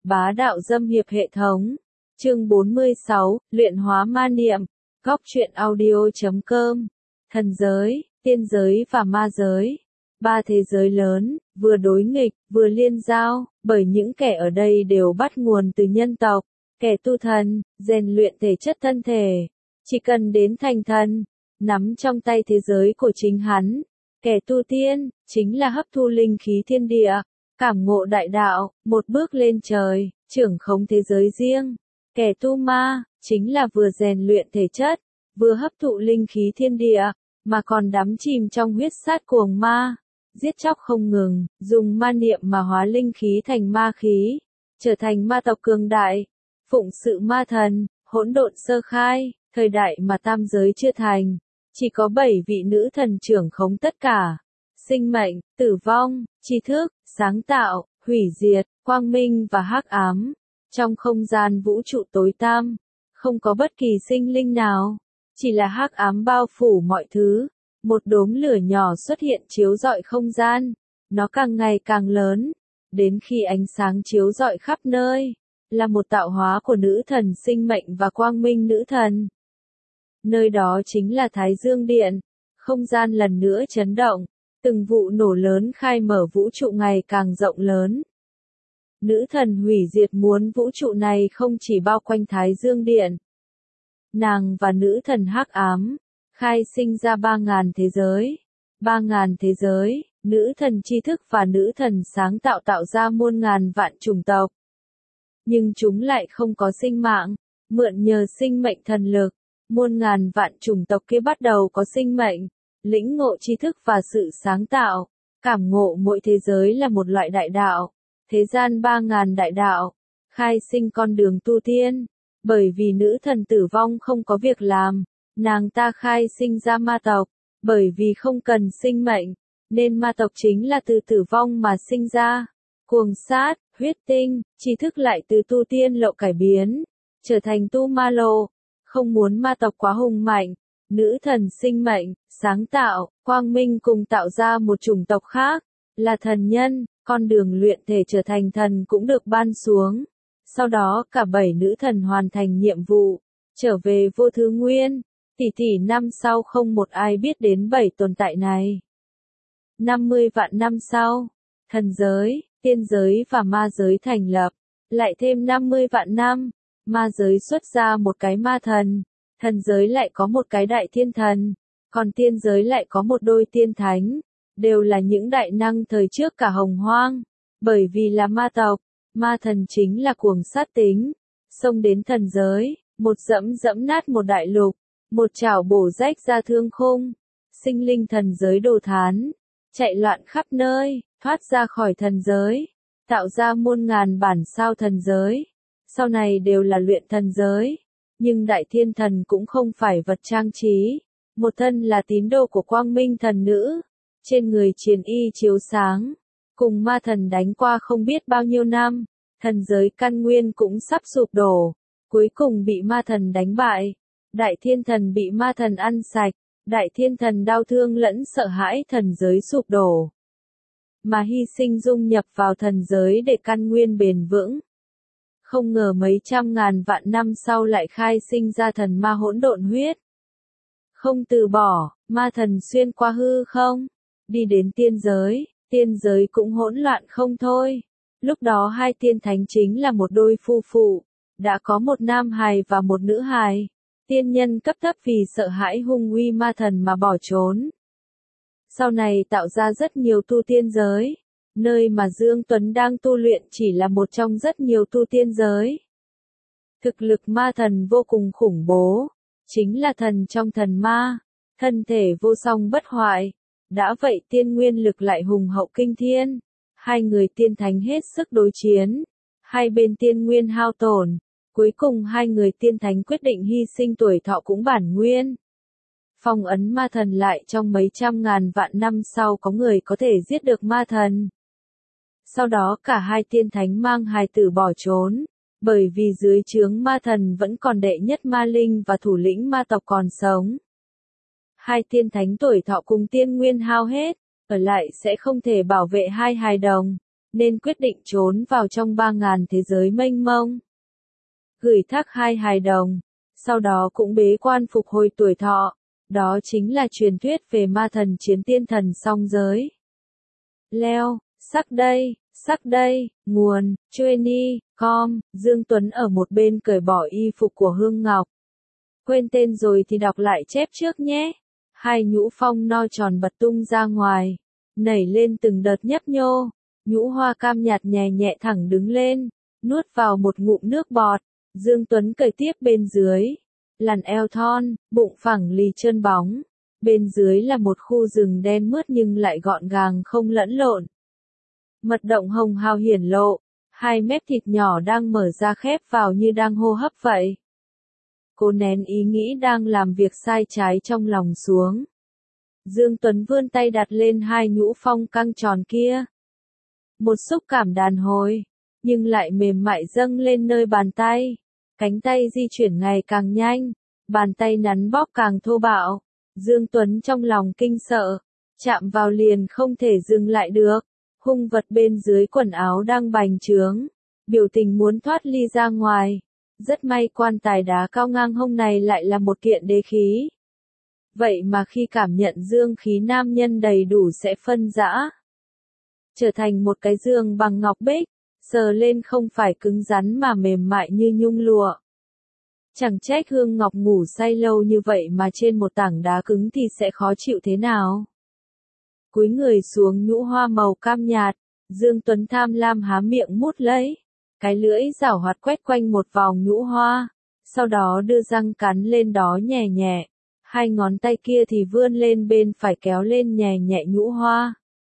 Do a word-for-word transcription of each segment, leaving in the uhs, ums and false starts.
Bá đạo dâm hiệp hệ thống. Chương bốn mươi sáu, luyện hóa ma niệm. Góc truyện audio chấm com. Thần giới, tiên giới và ma giới. Ba thế giới lớn, vừa đối nghịch, vừa liên giao, bởi những kẻ ở đây đều bắt nguồn từ nhân tộc. Kẻ tu thần, rèn luyện thể chất thân thể. Chỉ cần đến thành thần, nắm trong tay thế giới của chính hắn. Kẻ tu tiên, chính là hấp thu linh khí thiên địa, cảm ngộ đại đạo, một bước lên trời, trưởng khống thế giới riêng. Kẻ tu ma, chính là vừa rèn luyện thể chất, vừa hấp thụ linh khí thiên địa, mà còn đắm chìm trong huyết sát cuồng ma, giết chóc không ngừng, dùng ma niệm mà hóa linh khí thành ma khí, trở thành ma tộc cường đại, phụng sự ma thần, hỗn độn sơ khai, thời đại mà tam giới chưa thành, chỉ có bảy vị nữ thần trưởng khống tất cả. Sinh mệnh, tử vong, tri thức, sáng tạo, hủy diệt, quang minh và hắc ám. Trong không gian vũ trụ tối tăm, không có bất kỳ sinh linh nào, chỉ là hắc ám bao phủ mọi thứ. Một đốm lửa nhỏ xuất hiện chiếu rọi không gian, nó càng ngày càng lớn, đến khi ánh sáng chiếu rọi khắp nơi, là một tạo hóa của nữ thần sinh mệnh và quang minh nữ thần. Nơi đó chính là Thái Dương Điện, không gian lần nữa chấn động, từng vụ nổ lớn khai mở vũ trụ ngày càng rộng lớn. Nữ thần hủy diệt muốn vũ trụ này không chỉ bao quanh Thái Dương Điện. Nàng và nữ thần hắc ám, khai sinh ra ba ngàn thế giới. Ba ngàn thế giới, nữ thần tri thức và nữ thần sáng tạo tạo ra muôn ngàn vạn chủng tộc. Nhưng chúng lại không có sinh mạng, mượn nhờ sinh mệnh thần lực, muôn ngàn vạn chủng tộc kia bắt đầu có sinh mệnh, lĩnh ngộ tri thức và sự sáng tạo, cảm ngộ mỗi thế giới là một loại đại đạo. Thế gian ba ngàn đại đạo, khai sinh con đường tu tiên, bởi vì nữ thần tử vong không có việc làm, nàng ta khai sinh ra ma tộc, bởi vì không cần sinh mệnh, nên ma tộc chính là từ tử vong mà sinh ra. Cuồng sát, huyết tinh, tri thức lại từ tu tiên lộ cải biến, trở thành tu ma lộ, không muốn ma tộc quá hùng mạnh, nữ thần sinh mệnh, sáng tạo, quang minh cùng tạo ra một chủng tộc khác, là thần nhân. Con đường luyện thể trở thành thần cũng được ban xuống. Sau đó cả bảy nữ thần hoàn thành nhiệm vụ, trở về vô thứ nguyên. Tỷ tỷ năm sau không một ai biết đến bảy tồn tại này. năm mươi vạn năm sau, thần giới, tiên giới và ma giới thành lập. Lại thêm năm mươi vạn năm, ma giới xuất ra một cái ma thần. Thần giới lại có một cái đại thiên thần. Còn tiên giới lại có một đôi tiên thánh. Đều là những đại năng thời trước cả hồng hoang, bởi vì là ma tộc, ma thần chính là cuồng sát tính, xông đến thần giới, một dẫm dẫm nát một đại lục, một chảo bổ rách ra thương khung, sinh linh thần giới đồ thán, chạy loạn khắp nơi, thoát ra khỏi thần giới, tạo ra muôn ngàn bản sao thần giới, sau này đều là luyện thần giới, nhưng đại thiên thần cũng không phải vật trang trí, một thân là tín đồ của quang minh thần nữ. Trên người triền y chiếu sáng, cùng ma thần đánh qua không biết bao nhiêu năm, thần giới căn nguyên cũng sắp sụp đổ, cuối cùng bị ma thần đánh bại, đại thiên thần bị ma thần ăn sạch, đại thiên thần đau thương lẫn sợ hãi thần giới sụp đổ, mà hy sinh dung nhập vào thần giới để căn nguyên bền vững. Không ngờ mấy trăm ngàn vạn năm sau lại khai sinh ra thần ma hỗn độn huyết. Không từ bỏ, ma thần xuyên qua hư không. Đi đến tiên giới, tiên giới cũng hỗn loạn không thôi. Lúc đó hai tiên thánh chính là một đôi phu phụ, đã có một nam hài và một nữ hài. Tiên nhân cấp thấp vì sợ hãi hung uy ma thần mà bỏ trốn. Sau này tạo ra rất nhiều tu tiên giới, nơi mà Dương Tuấn đang tu luyện chỉ là một trong rất nhiều tu tiên giới. Thực lực ma thần vô cùng khủng bố, chính là thần trong thần ma, thân thể vô song bất hoại. Đã vậy tiên nguyên lực lại hùng hậu kinh thiên, hai người tiên thánh hết sức đối chiến, hai bên tiên nguyên hao tổn, cuối cùng hai người tiên thánh quyết định hy sinh tuổi thọ cũng bản nguyên. Phong ấn ma thần lại trong mấy trăm ngàn vạn năm sau có người có thể giết được ma thần. Sau đó cả hai tiên thánh mang hài tử bỏ trốn, bởi vì dưới trướng ma thần vẫn còn đệ nhất ma linh và thủ lĩnh ma tộc còn sống. Hai tiên thánh tuổi thọ cùng tiên nguyên hao hết, ở lại sẽ không thể bảo vệ hai hài đồng, nên quyết định trốn vào trong ba ngàn thế giới mênh mông. Gửi thác hai hài đồng, sau đó cũng bế quan phục hồi tuổi thọ, đó chính là truyền thuyết về ma thần chiến tiên thần song giới. Leo, sắc đây, sắc đây, nguồn, Chueni, com, Dương Tuấn ở một bên cởi bỏ y phục của Hương Ngọc. Quên tên rồi thì đọc lại chép trước nhé. Hai nhũ phong no tròn bật tung ra ngoài, nảy lên từng đợt nhấp nhô, nhũ hoa cam nhạt nhẹ nhẹ thẳng đứng lên, nuốt vào một ngụm nước bọt. Dương Tuấn cởi tiếp bên dưới, làn eo thon, bụng phẳng lì trơn bóng, bên dưới là một khu rừng đen mướt nhưng lại gọn gàng không lẫn lộn. Mật động hồng hào hiển lộ, hai mép thịt nhỏ đang mở ra khép vào như đang hô hấp vậy. Cô nén ý nghĩ đang làm việc sai trái trong lòng xuống. Dương Tuấn vươn tay đặt lên hai nhũ phong căng tròn kia. Một xúc cảm đàn hồi, nhưng lại mềm mại dâng lên nơi bàn tay. Cánh tay di chuyển ngày càng nhanh, bàn tay nắn bóp càng thô bạo. Dương Tuấn trong lòng kinh sợ, chạm vào liền không thể dừng lại được. Hung vật bên dưới quần áo đang bành trướng, biểu tình muốn thoát ly ra ngoài. Rất may quan tài đá cao ngang hông này lại là một kiện đế khí. Vậy mà khi cảm nhận dương khí nam nhân đầy đủ sẽ phân rã, trở thành một cái giường bằng ngọc bích, sờ lên không phải cứng rắn mà mềm mại như nhung lụa. Chẳng trách Hương Ngọc ngủ say lâu như vậy mà trên một tảng đá cứng thì sẽ khó chịu thế nào. Cúi người xuống nhũ hoa màu cam nhạt, Dương Tuấn tham lam há miệng mút lấy. Cái lưỡi giảo hoạt quét quanh một vòng nhũ hoa, sau đó đưa răng cắn lên đó nhẹ nhẹ, hai ngón tay kia thì vươn lên bên phải kéo lên nhẹ nhẹ nhũ hoa.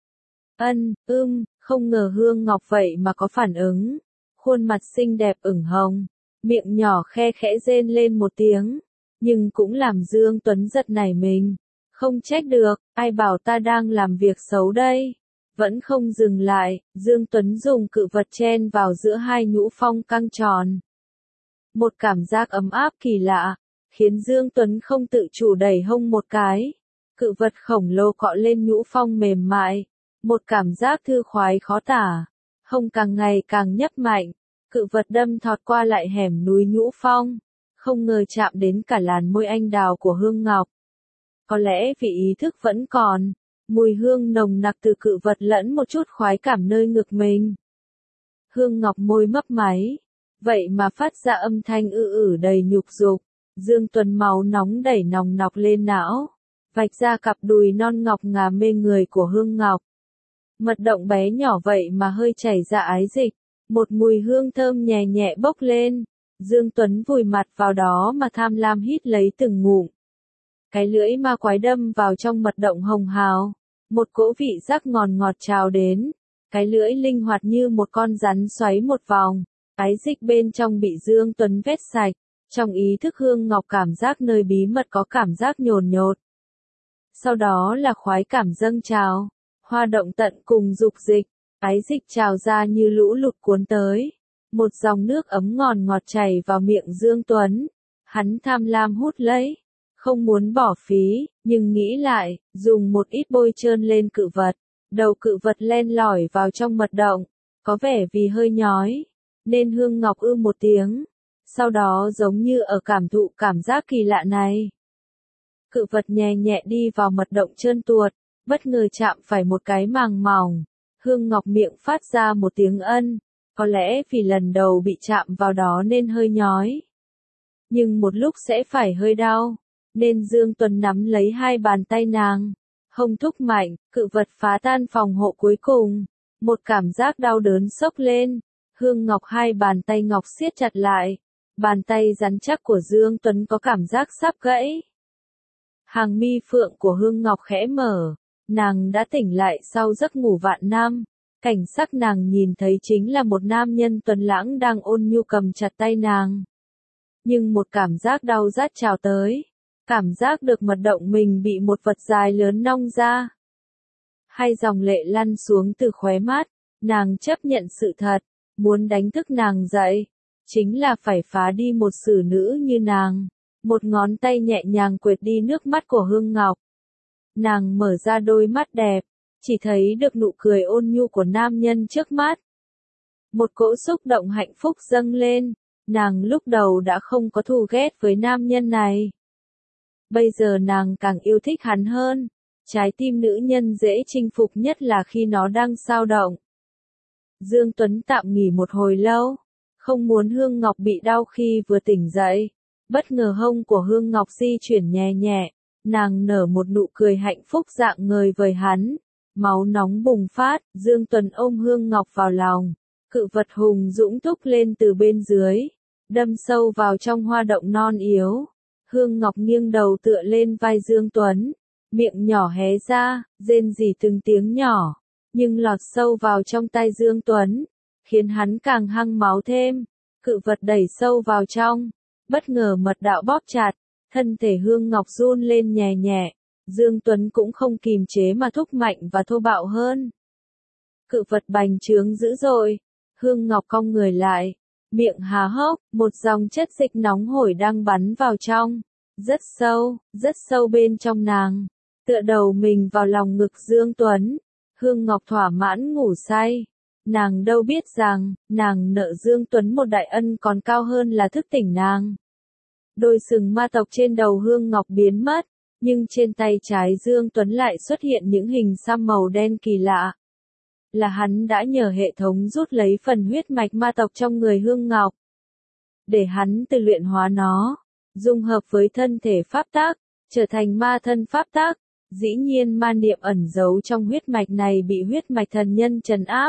Ân, ưm, không ngờ Hương Ngọc vậy mà có phản ứng, khuôn mặt xinh đẹp ửng hồng, miệng nhỏ khe khẽ rên lên một tiếng, nhưng cũng làm Dương Tuấn giật nảy mình, không trách được, ai bảo ta đang làm việc xấu đây. Vẫn không dừng lại, Dương Tuấn dùng cự vật chen vào giữa hai nhũ phong căng tròn. Một cảm giác ấm áp kỳ lạ, khiến Dương Tuấn không tự chủ đẩy hông một cái. Cự vật khổng lồ cọ lên nhũ phong mềm mại, một cảm giác thư khoái khó tả. Hông càng ngày càng nhấp mạnh, cự vật đâm thọt qua lại hẻm núi nhũ phong, không ngờ chạm đến cả làn môi anh đào của Hương Ngọc. Có lẽ vì ý thức vẫn còn. Mùi hương nồng nặc từ cự vật lẫn một chút khoái cảm nơi ngực mình. Hương Ngọc môi mấp máy, vậy mà phát ra âm thanh ư ử đầy nhục dục. Dương Tuấn máu nóng đẩy nòng nọc lên não, vạch ra cặp đùi non ngọc ngà mê người của Hương Ngọc. Mật động bé nhỏ vậy mà hơi chảy ra ái dịch, một mùi hương thơm nhẹ nhẹ bốc lên. Dương Tuấn vùi mặt vào đó mà tham lam hít lấy từng ngụm. Cái lưỡi ma quái đâm vào trong mật động hồng hào. Một cỗ vị giác ngọt ngọt trào đến, cái lưỡi linh hoạt như một con rắn xoáy một vòng, ái dịch bên trong bị Dương Tuấn vét sạch, trong ý thức Hương Ngọc cảm giác nơi bí mật có cảm giác nhồn nhột. Sau đó là khoái cảm dâng trào, hoa động tận cùng dục dịch, ái dịch trào ra như lũ lụt cuốn tới, một dòng nước ấm ngọt ngọt chảy vào miệng Dương Tuấn, hắn tham lam hút lấy. Không muốn bỏ phí, nhưng nghĩ lại, dùng một ít bôi trơn lên cự vật, đầu cự vật len lỏi vào trong mật động, có vẻ vì hơi nhói, nên Hương Ngọc ư một tiếng, sau đó giống như ở cảm thụ cảm giác kỳ lạ này. Cự vật nhẹ nhẹ đi vào mật động trơn tuột, bất ngờ chạm phải một cái màng mỏng, Hương Ngọc miệng phát ra một tiếng ân, có lẽ vì lần đầu bị chạm vào đó nên hơi nhói, nhưng một lúc sẽ phải hơi đau. Nên Dương Tuấn nắm lấy hai bàn tay nàng, hông thúc mạnh, cự vật phá tan phòng hộ cuối cùng, một cảm giác đau đớn xốc lên, Hương Ngọc hai bàn tay ngọc siết chặt lại, bàn tay rắn chắc của Dương Tuấn có cảm giác sắp gãy. Hàng mi phượng của Hương Ngọc khẽ mở, nàng đã tỉnh lại sau giấc ngủ vạn năm, cảnh sắc nàng nhìn thấy chính là một nam nhân tuấn lãng đang ôn nhu cầm chặt tay nàng. Nhưng một cảm giác đau rát trào tới. Cảm giác được mật động mình bị một vật dài lớn nong ra. Hai dòng lệ lăn xuống từ khóe mắt, nàng chấp nhận sự thật, muốn đánh thức nàng dậy, chính là phải phá đi một xử nữ như nàng. Một ngón tay nhẹ nhàng quệt đi nước mắt của Hương Ngọc. Nàng mở ra đôi mắt đẹp, chỉ thấy được nụ cười ôn nhu của nam nhân trước mắt. Một cỗ xúc động hạnh phúc dâng lên, nàng lúc đầu đã không có thù ghét với nam nhân này. Bây giờ nàng càng yêu thích hắn hơn, trái tim nữ nhân dễ chinh phục nhất là khi nó đang xao động. Dương Tuấn tạm nghỉ một hồi lâu, không muốn Hương Ngọc bị đau khi vừa tỉnh dậy. Bất ngờ hông của Hương Ngọc di chuyển nhẹ nhẹ, nàng nở một nụ cười hạnh phúc dạng ngời với hắn. Máu nóng bùng phát, Dương Tuấn ôm Hương Ngọc vào lòng, cự vật hùng dũng thúc lên từ bên dưới, đâm sâu vào trong hoa động non yếu. Hương Ngọc nghiêng đầu tựa lên vai Dương Tuấn, miệng nhỏ hé ra, rên rỉ từng tiếng nhỏ, nhưng lọt sâu vào trong tay Dương Tuấn, khiến hắn càng hăng máu thêm. Cự vật đẩy sâu vào trong, bất ngờ mật đạo bóp chặt, thân thể Hương Ngọc run lên nhẹ nhẹ. Dương Tuấn cũng không kìm chế mà thúc mạnh và thô bạo hơn. Cự vật bành trướng dữ dội, Hương Ngọc cong người lại, miệng há hốc, một dòng chất dịch nóng hổi đang bắn vào trong, rất sâu, rất sâu bên trong nàng, tựa đầu mình vào lòng ngực Dương Tuấn. Hương Ngọc thỏa mãn ngủ say, nàng đâu biết rằng, nàng nợ Dương Tuấn một đại ân còn cao hơn là thức tỉnh nàng. Đôi sừng ma tộc trên đầu Hương Ngọc biến mất, nhưng trên tay trái Dương Tuấn lại xuất hiện những hình xăm màu đen kỳ lạ. Là hắn đã nhờ hệ thống rút lấy phần huyết mạch ma tộc trong người Hương Ngọc, để hắn tự luyện hóa nó, dung hợp với thân thể pháp tắc, trở thành ma thân pháp tắc. Dĩ nhiên ma niệm ẩn giấu trong huyết mạch này bị huyết mạch thần nhân trấn áp,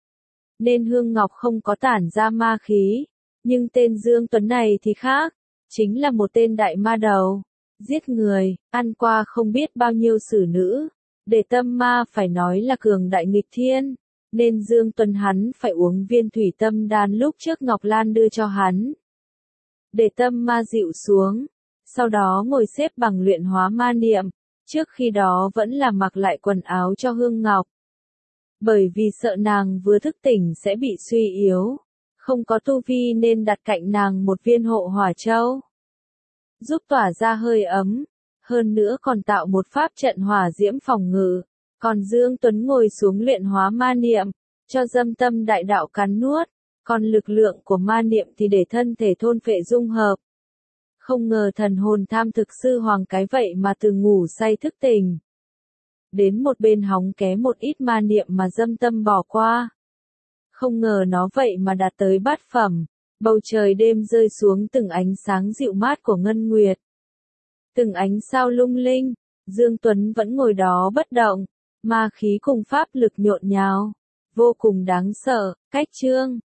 nên Hương Ngọc không có tản ra ma khí. Nhưng tên Dương Tuấn này thì khác, chính là một tên đại ma đầu, giết người, ăn qua không biết bao nhiêu xử nữ. Để tâm ma phải nói là cường đại nghịch thiên, nên Dương Tuấn hắn phải uống viên thủy tâm đan lúc trước Ngọc Lan đưa cho hắn. Để tâm ma dịu xuống, sau đó ngồi xếp bằng luyện hóa ma niệm, trước khi đó vẫn là mặc lại quần áo cho Hương Ngọc. Bởi vì sợ nàng vừa thức tỉnh sẽ bị suy yếu, không có tu vi nên đặt cạnh nàng một viên hộ hỏa châu, giúp tỏa ra hơi ấm, hơn nữa còn tạo một pháp trận hỏa diễm phòng ngự. Còn Dương Tuấn ngồi xuống luyện hóa ma niệm, cho dâm tâm đại đạo cắn nuốt, còn lực lượng của ma niệm thì để thân thể thôn phệ dung hợp. Không ngờ thần hồn tham thực sư hoàng cái vậy mà từ ngủ say thức tỉnh. Đến một bên hóng ké một ít ma niệm mà dâm tâm bỏ qua. Không ngờ nó vậy mà đạt tới bát phẩm, bầu trời đêm rơi xuống từng ánh sáng dịu mát của ngân nguyệt. Từng ánh sao lung linh, Dương Tuấn vẫn ngồi đó bất động, ma khí cùng pháp lực nhộn nhào, vô cùng đáng sợ. Cách chương